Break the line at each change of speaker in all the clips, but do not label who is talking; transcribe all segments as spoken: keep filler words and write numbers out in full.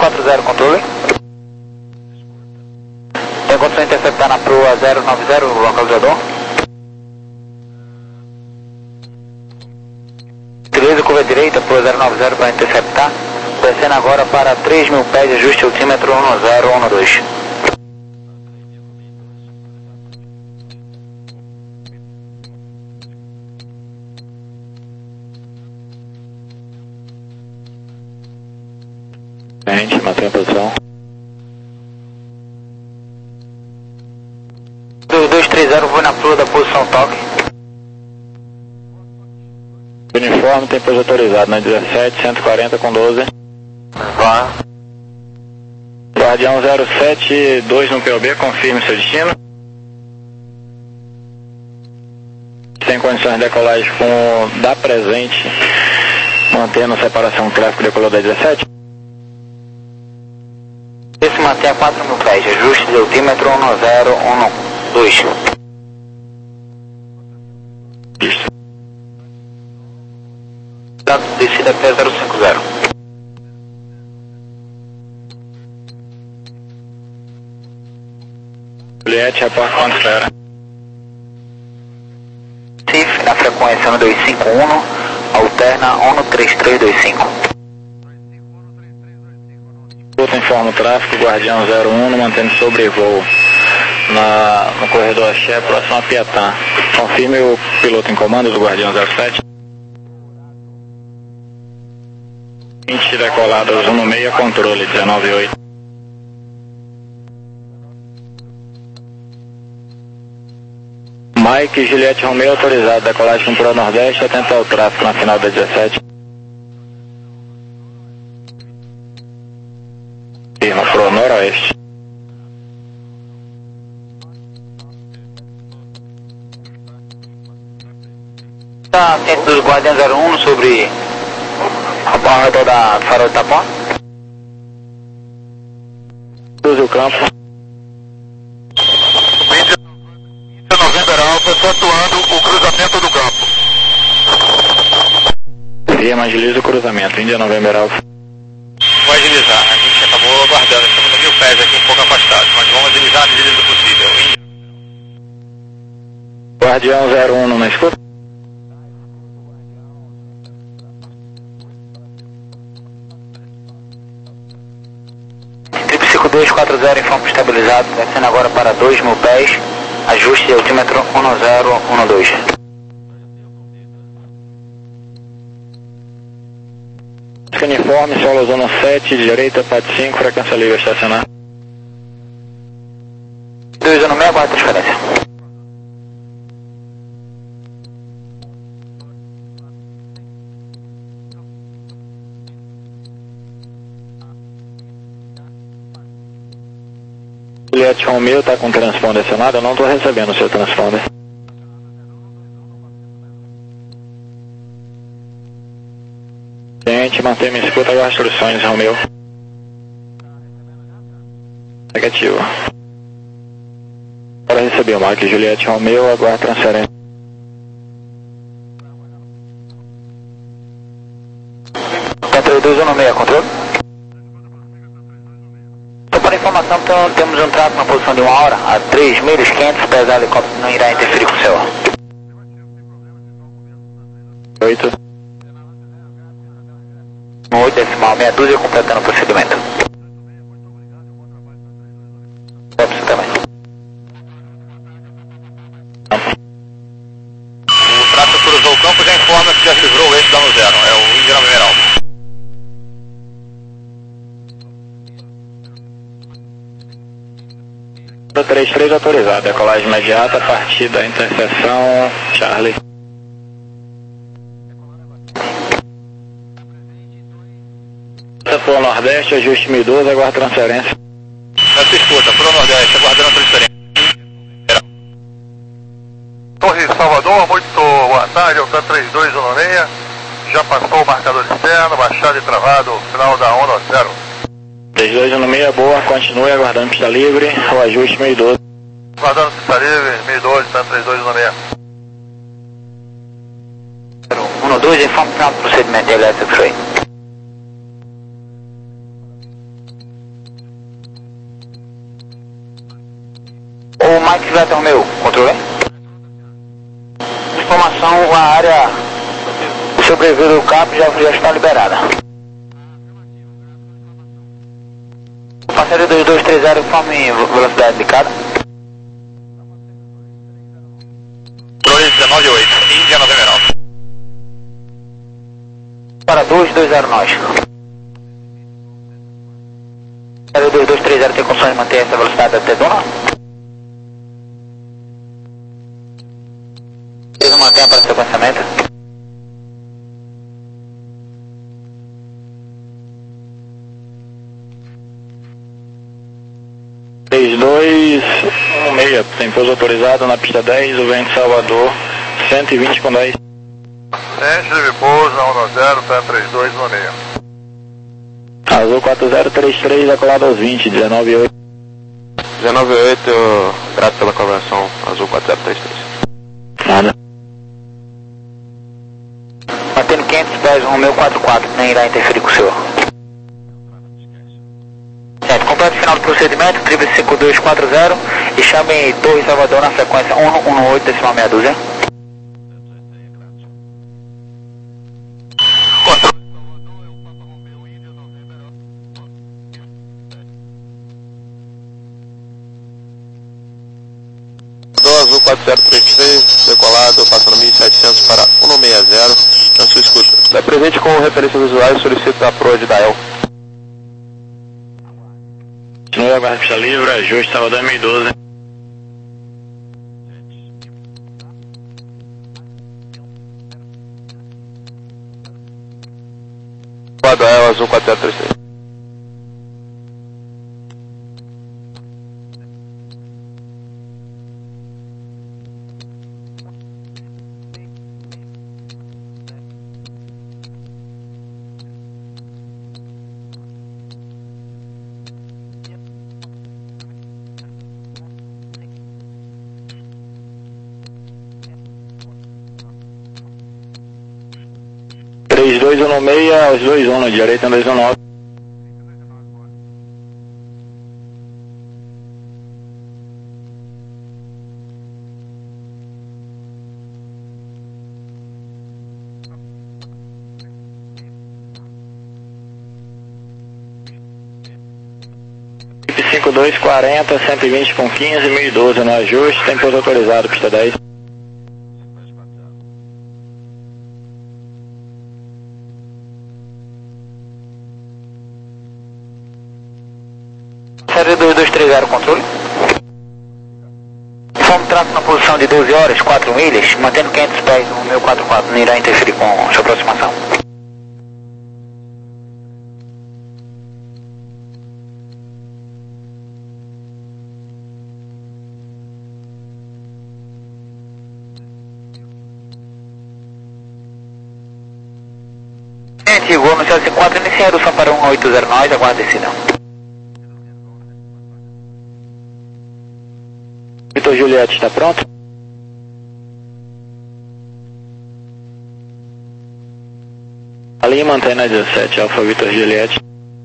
quatro zero, controle. Tem condição de interceptar na proa zero nove zero, localizador. Beleza, curva direita, proa zero nove zero para interceptar. Descendo agora para três mil pés, ajuste altímetro um zero um dois.
Gente, mantém a posição.
dois dois três zero, vou na proa da posição toque.
Uniforme tem pouso autorizado na dezessete, cento e quarenta com doze.
Vá.
Guardião zero sete dois no P O B, confirme seu destino. Tem condições de decolagem com da presente, mantendo separação tráfego decolou da dezessete.
Esse mantém a quatro mil pés, ajuste de altímetro um zero um dois.
Isso.
Descida P zero cinco zero.
Juliette, reporte quando espera.
Cif, na frequência um dois cinco um, alterna um três três dois cinco.
Piloto informa o tráfego, Guardião zero um, mantendo sobrevoo na, no corredor Axé, próximo a Piatã. Confirme o piloto em comando do Guardião zero sete. vinte decoladas um no meio, controle dezenove oito. Mike, Juliette Romeo autorizado, decolagem para o Nordeste, atenta ao tráfego na final da dezessete. Firma para o Noroeste.
Está atento do Guardião zero um sobre ao redor da farol de Tapó.
Use o campo.
Índia November Alfa, efetuando o cruzamento do campo.
Firma, agiliza o cruzamento. Índia November Alfa.
Vou agilizar, a gente acabou aguardando, estamos a mil pés aqui um pouco afastados, mas vamos agilizar à medida do possível. Índia.
Guardião zero um, não escuta?
cinco dois quatro zero, informe estabilizado, descendo agora para dois mil pés, ajuste de altímetro um zero um dois.
Uniforme, solo zona sete, direita, P A T cinco, frequência livre, estacionar.
dois um seis, aguarda transferência.
Juliette Romeo está com transponder acionado, eu não estou recebendo o seu transponder. Gente, mantém minha escuta, aguarda instruções, Romeo. Negativo. Para receber o Mike, Juliette Romeo, aguarda transferência.
dois um seis, controle? Para informação, então, temos um tráfego na posição de uma hora, a três milhas quinhentos, pesar helicóptero não irá interferir com o seu.
oito.
oito decimal, meia dúzia, completando o procedimento. É para você também.
O tráfego cruzou o campo, já informa que já livrou o eixo da no zero, é o Índia November Alfa.
três três autorizado, decolagem imediata, partida, interseção, Charlie. Para o Nordeste, ajuste mil e doze, aguarda transferência.
Nessa escuta, para o Nordeste, aguardando a transferência. Torre Salvador, muito boa tarde, é o K três dois um seis, já passou o marcador externo, baixado e travado, final da onda zero.
três dois um seis, boa, continue aguardando pista livre, o ajuste mil e doze.
Aguardando pista livre, mil e doze, K três dois um seis.
um dois, informe final do procedimento elétrico, foi. O Mike Zeta Romeu, controle. Informação, a área de sobrevivência do cabo já, já está liberada. Passageiro dois dois três zero, informe velocidade indicada.
Controle dezenove oito, Índia November Alpha.
Para dois dois zero nós. dois dois três zero tem condições de manter essa velocidade até Dona? Eles mantêm para seu pensamento.
três dois um seis, tem pouso autorizado na pista dez, o vento Salvador, cento e vinte com dez.
Tente de pouso na um zero, pé três dois um seis.
Azul quatro zero três três, acolado aos vinte, dezenove oito.
dezenove oito, grato pela colaboração, Azul quatro zero três três.
Nada.
Mantendo quinhentos pés, Romeu quatro quatro, nem irá interferir com o senhor. Certo, completo o final do procedimento, tríplice cinco dois quatro zero e chame Torre Salvador na frequência um um oito decimal meia dúzia.
Azul quatro zero três três, decolado, passando mil e setecentos para um seis zero, na sua escuta. É presente com referência do usuário, solicita a proa de Dael.
Continua a guarda pista livre, ajuste Salvador mil e doze.
Dael, Azul quatro zero três três.
três dois um seis, aos dois um, direita dois um nove. cinco dois quarenta, cento e vinte com quinze, mil e doze no ajuste, tem pouso autorizado, pista dez.
Série dois dois três zero, controle. Informe tráfego na posição de doze horas, quatro milhas, mantendo quinhentos pés, Romeu quatro quatro, não irá interferir com sua aproximação. Gente, voo no céu C quatro, inicia a redução para um oito zero nós, aguarde a decisão.
Vitor Juliette, está pronto? A linha mantém na dezessete, Alfa Vitor Juliette.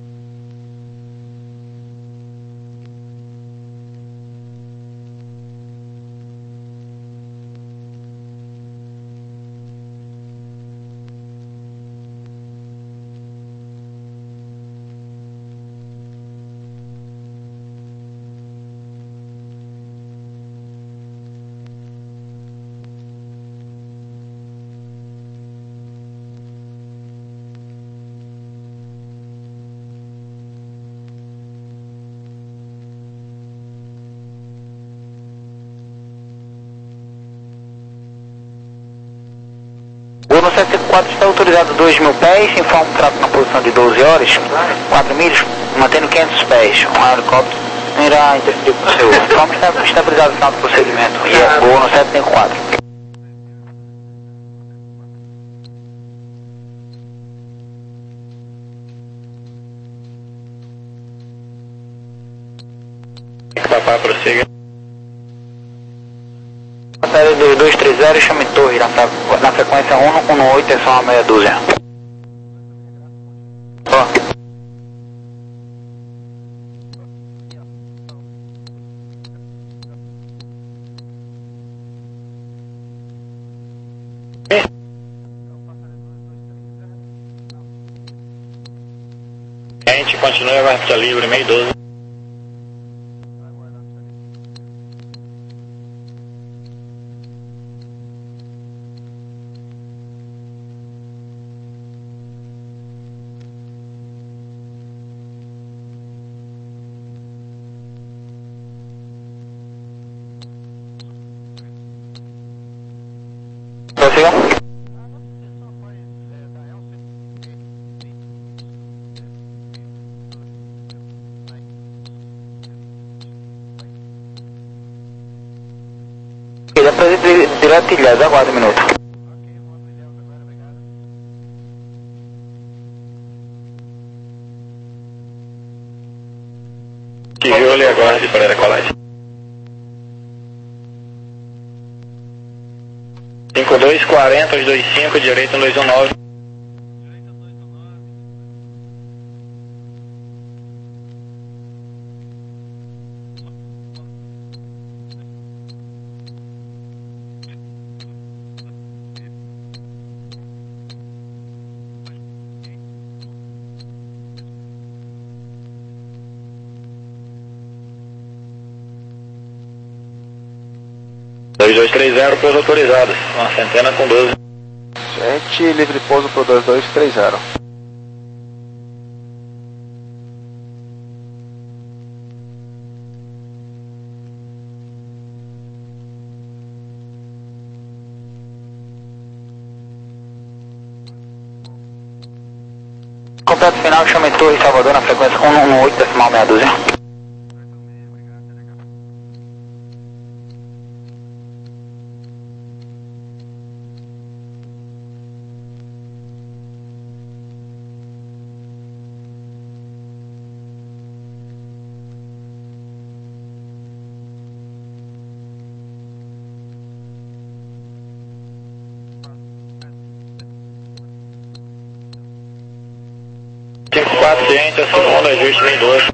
O no sete cinco quatro está autorizado dois mil pés, informa o tráfego na posição de doze horas, quatro milhas, mantendo quinhentos pés. Um helicóptero não irá interferir com o seu. Informa está estabilizado o final do procedimento. E é boa no sete cinco quatro.
Papá, prossiga.
Série dois dois três zero, chame Torre na, na frequência um um oito, é só uma meia dúzia. Ó.
frente, continue a pista livre, meio doze.
Prossiga. Ele apresenta direto ilhado, aguarde um minuto.
Tijolo e aguarde para a decolagem. cinco dois quarenta, dois dois cinco, direito dois um nove. dois dois três zero, pouso autorizado, uma centena com doze.
Gente, livre pouso pro dois dois três zero.
Completo final, chame Torre Salvador na frequência um um oito decimal meia dúzia.
cinco quatro, ciente, a segunda, ajuste meio doze.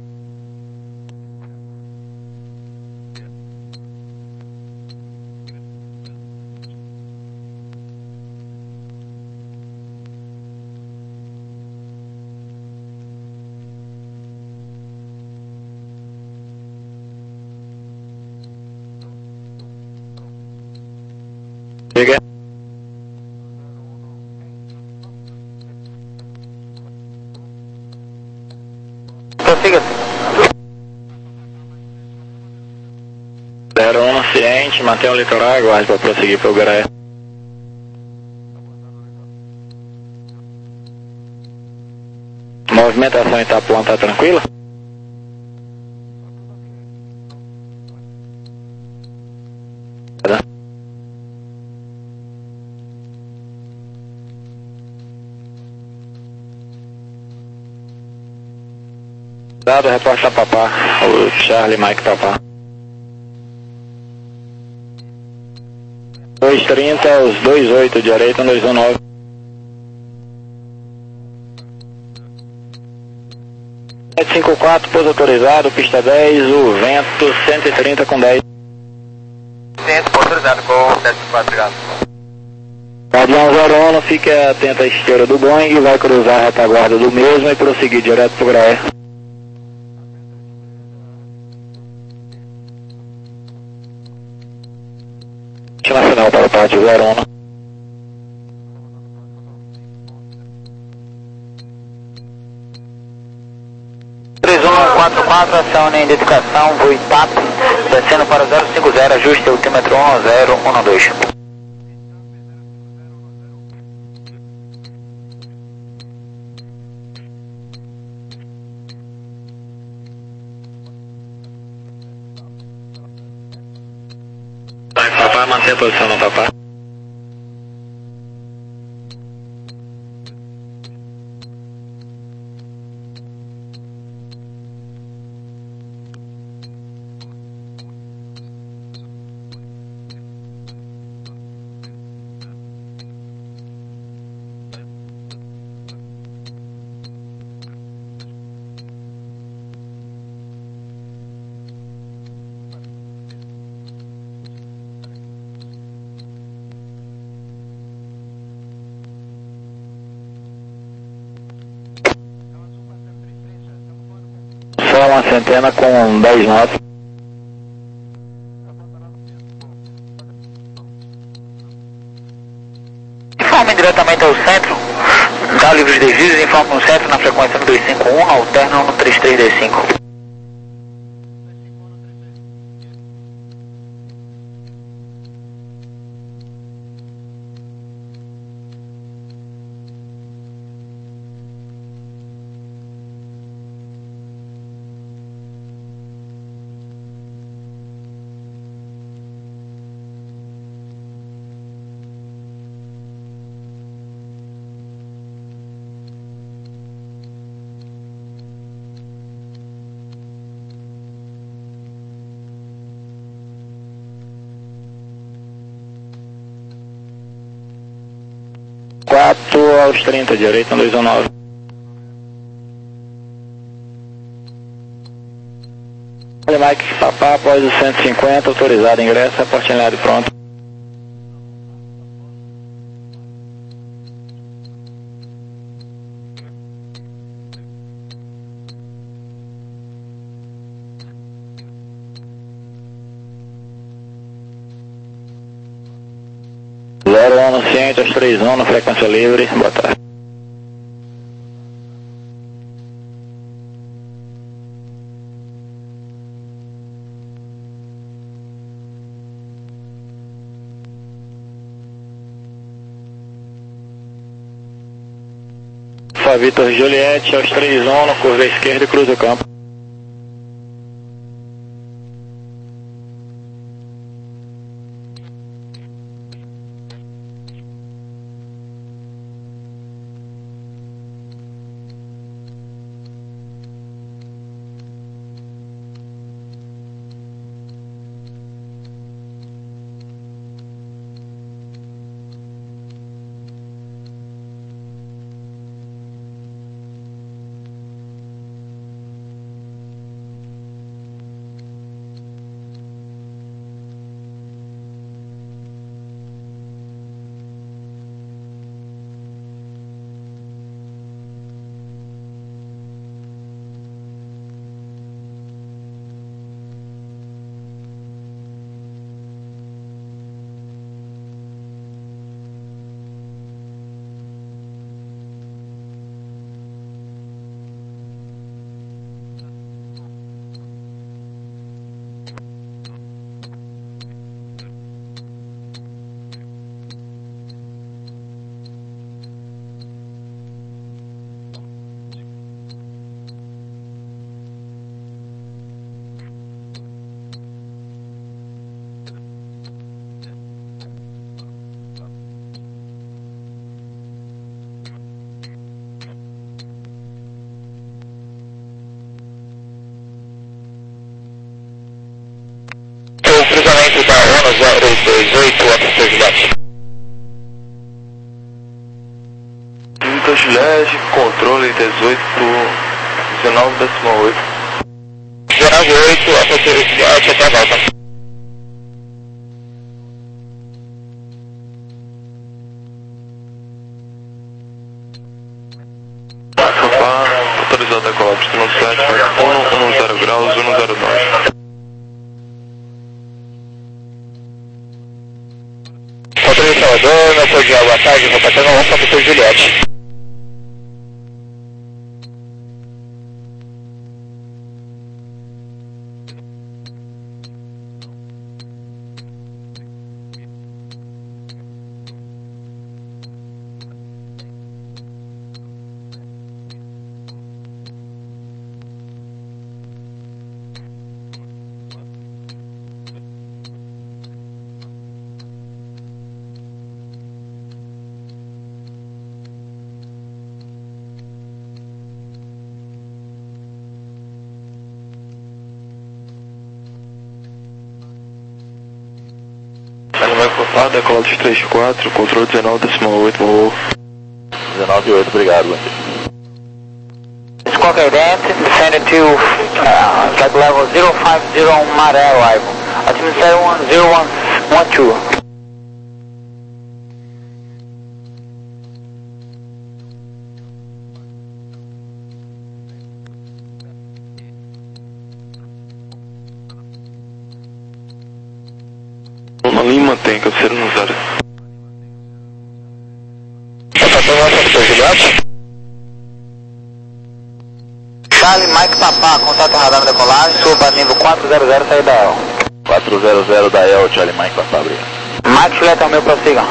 Liga.
Prossiga.
zero um, ciente, mantenha o litoral, aguarde para prosseguir para o Graé. Movimentação em Itapuã está tranquila? Dado, reporta Papá, o Charlie Mike Papá. dois trinta, os dois oito, direita, dois um nove. sete cinco quatro, pouso autorizado, pista dez, o vento cento e trinta com dez.
Centro, autorizado com sete quatro, obrigado.
Guardião zero um, fique atento à esteira do Boeing, vai cruzar a retaguarda do mesmo e prosseguir direto para o Graé. Nacional para o pátio zero um.
três um quatro quatro, ação na identificação, voo I T A P, descendo para zero cinco zero, ajuste altímetro um zero um dois.
Papá, mantenha a posição no Papá. Centena com dez knots.
Informe diretamente ao centro, dá livros de desvios, informe no centro na frequência no dois cinco um, alterno no três três dois cinco.
quatro aos trinta, direito no dois um nove. Mike Papá, após o cento e cinquenta, autorizado, ingresso, aportinado pronto. zero um no ciente, aos três um, na frequência livre, boa tarde. Alfa Vitor Juliette, aos três um, na curva esquerda e cruza o campo.
Cruzamento da ONU zero dois oito, Officer Juliette.
Vitor Juliette, controle dezoito, dezenove décimo oito.
dezenove oito, Officer Juliette, até a volta.
Papá, autorizado a decolar, destino sete, um um zero graus, um zero nove.
Controle Salvador, não foi de água à tarde, vou passar no Alfa Vitor Juliette.
Papá, decolar de três quatro, controle dezenove décimo oito, voo.
dezenove oito, obrigado.
Squawk Identity, descended to uh, flight level zero five zero Maré arrival. Altimeter one zero one one two.
mantém, cabeceira no zero.
Charlie Mike Papá, contato radar na decolagem, suba para nível quatrocentos, saída da E L.
quatrocentos da E L, Charlie Mike Papá, obrigado.
Mike Julieta, meu, prossiga.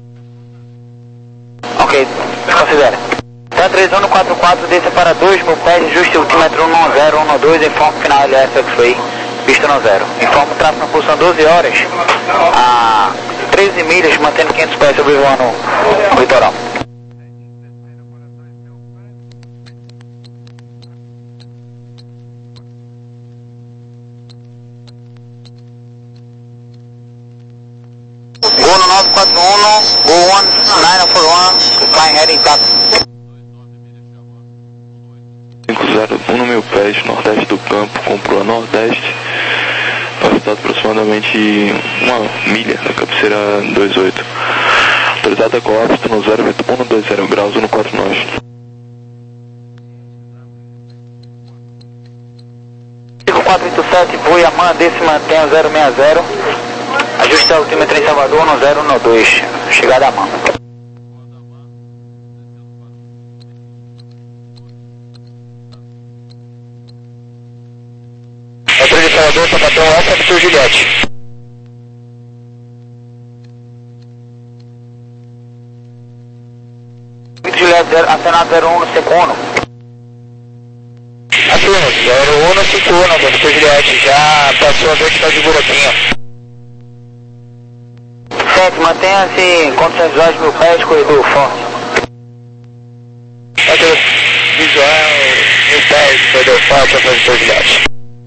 Ok, considere. Tá três um quatro quatro, desça para dois mil pés, ajuste o altímetro um zero um dois, informe final L S X-Ray, pista no zero. Informe o tráfego na posição doze horas, a treze milhas, mantendo quinhentos pés sobrevoando o litoral. Gol no nove quatro um, Gol um nove quatro um, flying heading taxi.
cinco zero um mil pés, nordeste do campo, comprou a nordeste, velocidade aproximadamente uma milha, da cabeceira vinte e oito. Autorizado a costa no zero vento um dois zero graus, um quatro nove.
cinco quatro oito sete, Voiamã, desce mantém o zero seis zero. Ajuste o altímetro em Salvador no zero um dois, chegada a mão. Altura de Salvador, Salvador, Alfa Victor Juliette. Victor Juliette, acenado zero um no cinco um. Afirma, zero um no cinco um, Victor Juliette, já passou a vertical de buraquinho. Mantenha-se em condições visuais mil pés, corredor forte. Visual mil pés, corredor forte, a fazer Juliette.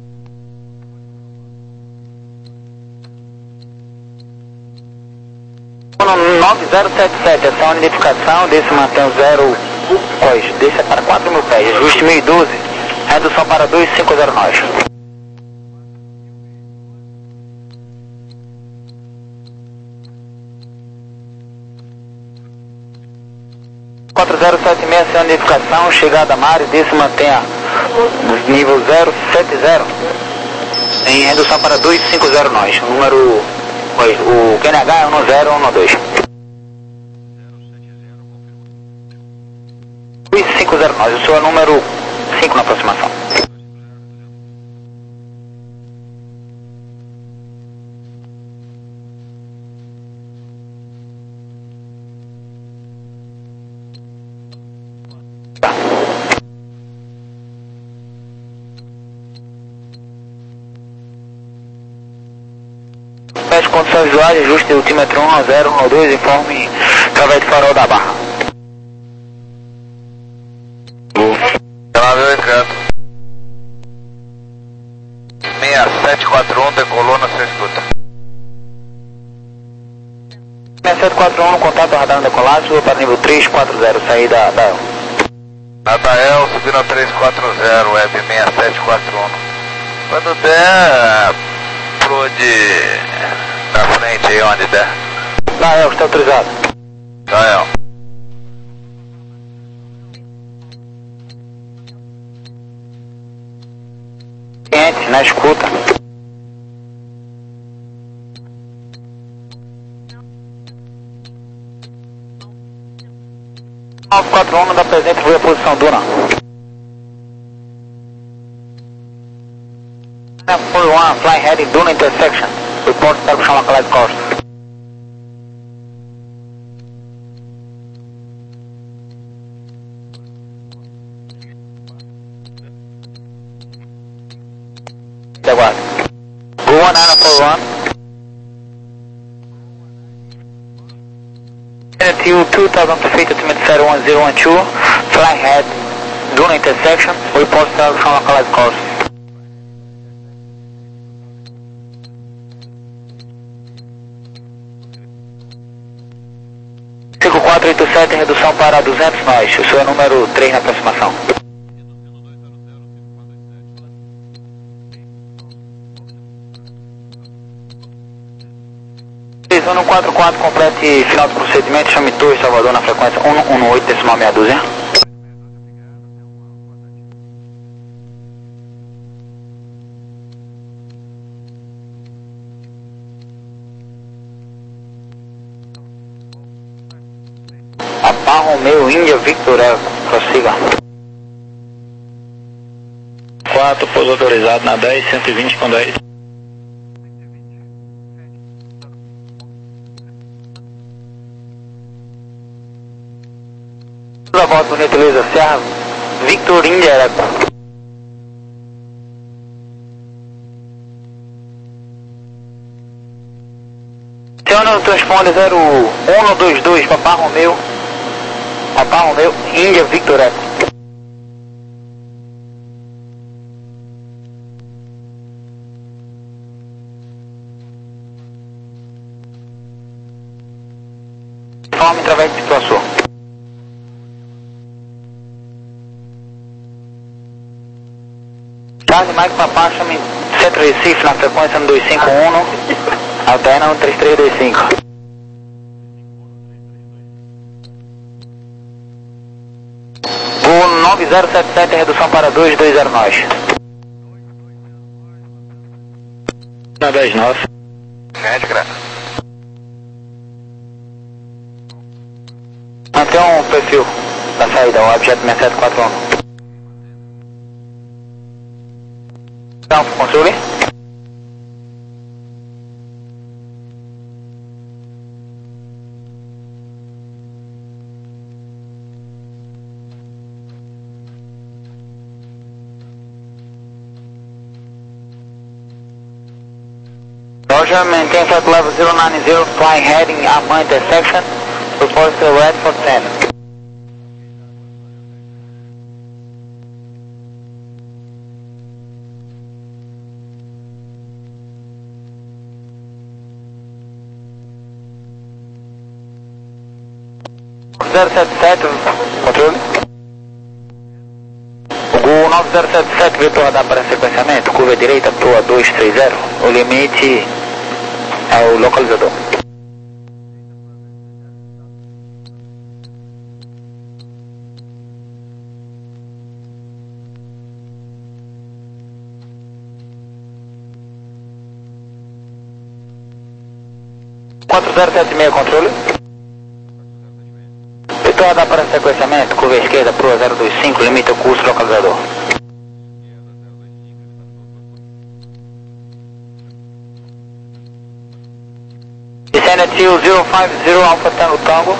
nove zero sete sete, essa é uma identificação, desse mantém o zero, pois, desse é para quatro mil pés, ajuste mil e doze, redução para dois cinco zero nove. quatro zero sete seis, sem identificação, chegada a Mário, desse mantenha nível zero sete zero, em redução para dois cinco zero nove, o número, pois, o Q N H é um zero um dois. dois cinco zero nove, o seu é número cinco na aproximação. As condições visuais, ajuste o altímetro um zero um dois, informe através do farol da barra.
seis sete quatro um, decolou na sua escuta.
seis sete quatro um, contato radar no decolagem, suba para nível três quatro zero, saída da E L.
A da E L subindo a três quatro zero, web seis sete quatro um. Quando der, pro de... na frente aí onde der.
Da E L, está autorizado.
Da E L.
Cliente, na escuta. nove quatro um, não dá presente, foi a posição Duna. quatro um, flying heading Duna intersection. Report para o chão Lacalai Costa. Aguarde. Go one nine four one. Until two thousand feet, altimeter zero one zero one two, flying head, Duna intersection, report para o chão Lacalai Costa. cinco quatro oito sete, redução para duzentos nós, o seu é número três na aproximação. três um quatro quatro, complete final do procedimento, chame Torre Salvador na frequência um um oito, decimal meia dúzia. Romeo, Índia, Victor Eco, prossiga.
quatro, pouso autorizado na dez, cento e vinte com dez.
Da volta bonita, Luísa Serra, Victor Índia Eco. Aciona o transponder zero um dois dois, Papá Romeo, Papá Romeo, Índia, Victor Eco. Informe através de situação. Charlie Mike Papá, chame Centro Recife na frequência no dois cinco um, alterna no três três dois cinco. O nove zero sete sete, redução para dois dois zero nove.
Na dez nove.
Gente, graça.
Mantenha um perfil da saída, o objeto seis sete quatro um. Então, controle. Roger, maintain flight level zero nine zero, flying heading Amman intersection, report to red for ten. zero sete sete, controle. O nove zero sete sete veio rodar para sequenciamento, curva direita, Toa dois três zero, o limite é o localizador. quatro zero sete seis, controle. Rodar para sequenciamento, curva esquerda, Proa zero dois cinco, limita o curso localizador. Descend at zero zero five zero, Alpha Tango Tango.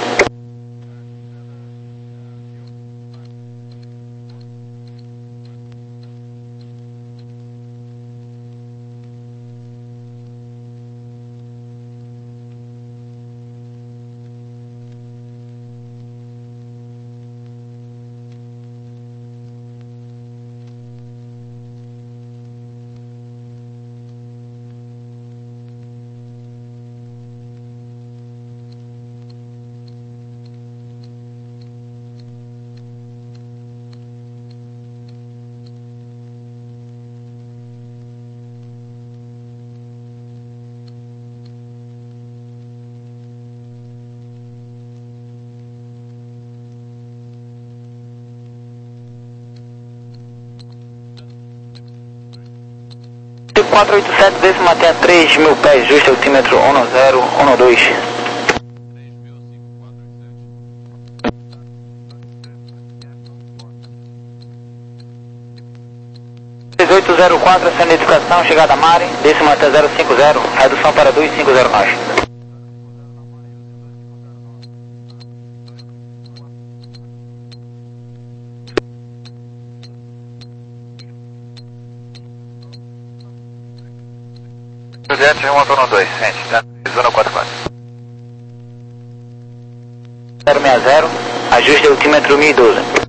quatro oito sete, décimo até a três mil pés, justo altímetro um zero um dois. dezoito zero quatro, essa identificação, chegada a Mari, décimo até zero cinco zero, redução para dois cinco zero nove.
duzentos e um, Antônio dois, gente, zona quatro quatro.
zero seis zero, ajuste altímetro mil e doze.